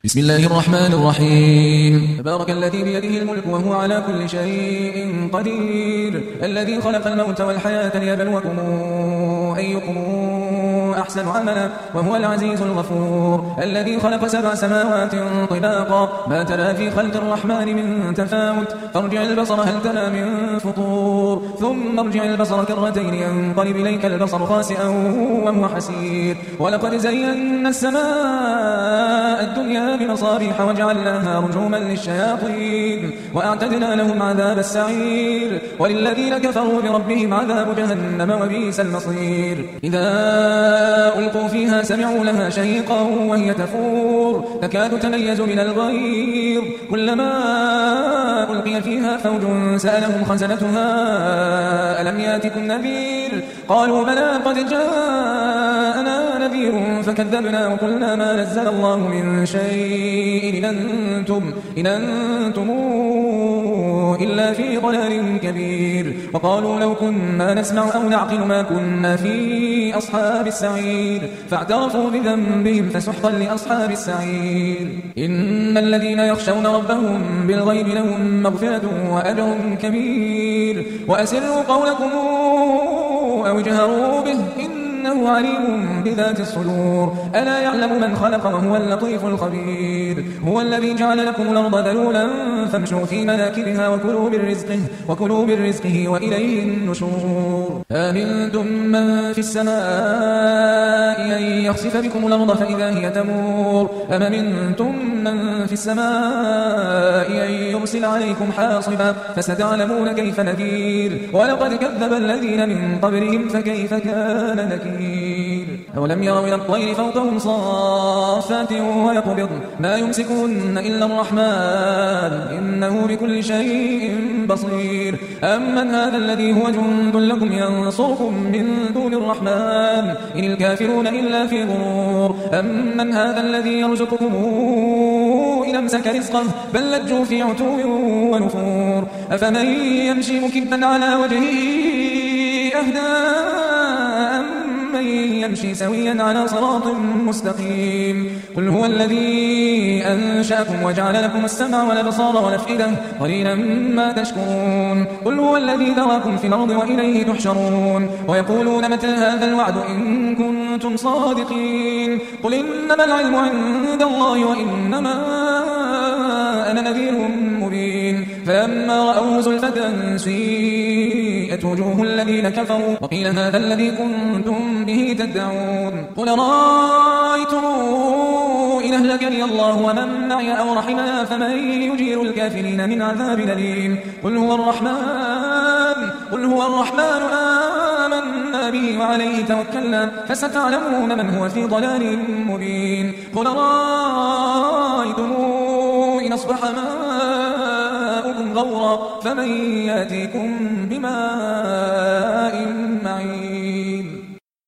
بسم الله الرحمن الرحيم. تبارك الذي بيده الملك وهو على كل شيء قدير، الذي خلق الموت والحياة ليبلوكم أيكم أحسن عملا وهو العزيز الغفور، الذي خلق 7 سماوات طباقا ما ترى في خلق الرحمن من تفاوت، فارجع البصر هل ترى من فطور، ثم ارجع البصر كرتين ينقلب إليك البصر خاسئا وهو حسير، ولقد زينا السماء الدنيا بمصابيح وجعلناها رجوما للشياطين وأعتدنا لهم عذاب السعير، وللذين كفروا بربهم عذاب جهنم وبئس المصير. إذا ألقوا فيها سمعوا لها شهيقا وهي تفور تكاد تميز من الغيظ، كلما ألقي فيها فوج سألهم خزنتها ألم ياتكم نذير، قالوا بلى قد جاءنا نذير فكذبنا وقلنا ما نزل الله من شيء إن أنتم إلا في ضلال كبير، وقالوا لو كنا نسمع أو نعقل ما كنا في أصحاب السعير، فاعترفوا بذنبهم فسحقا لأصحاب السعير. إن الذين يخشون ربهم بالغيب لهم مغفرة وأجر كبير، وأسروا قولكم أو اجهروا به إنه عليم بذات الصدور، ألا يعلم من خلق وهو اللطيف الخبير. هو الذي جعل لكم الأرض ذلولا فامشوا في مناكبها وكلوا من رزقه وإليه النشور. أمنتم من في السماء أن يخسف بكم الأرض فإذا هي تمور، أم أمنتم من في السماء أن يرسل عليكم حاصبا فستعلمون كيف نذير، ولقد كذب الذين من قبلهم فكيف كان نكير. أولم يروا إلى الطير فوقهم صافات ويقبض ما يمسكون إلا الرحمن إنه بكل شيء بصير، أمن هذا الذي هو جند لكم ينصركم من دون الرحمن إن الكافرون إلا في غرور، أمن هذا الذي يرزقكم إن أمسك رزقه بل لجوا في عتو ونفور، أفمن يمشي مكبا على وجهه أهدى من يمشي سويا على صراط مستقيم. قل هو الذي أنشأكم وجعل لكم السمع والأبصار والأفئدة قليلا ما تشكرون. قل هو الذي ذراكم في الأرض وإليه تحشرون، ويقولون متى هذا الوعد إن كنتم صادقين. قل إنما العلم عند الله وإنما أنا نذير مبين. فلما رأوه زلفة سيئت وجوه الذين كفروا وقيل هذا الذي كنتم به تدعون. قل رأيتم إن أهلكني الله ومن معي أو رحمنا فمن يجير الكافرين من عذاب أليم. قل هو الرحمن آمنا به وعليه توكلنا فستعلمون من هو في ضلال مبين. قل رأيتم إن أصبح ماؤكم غورا فمن يأتيكم بماء معين.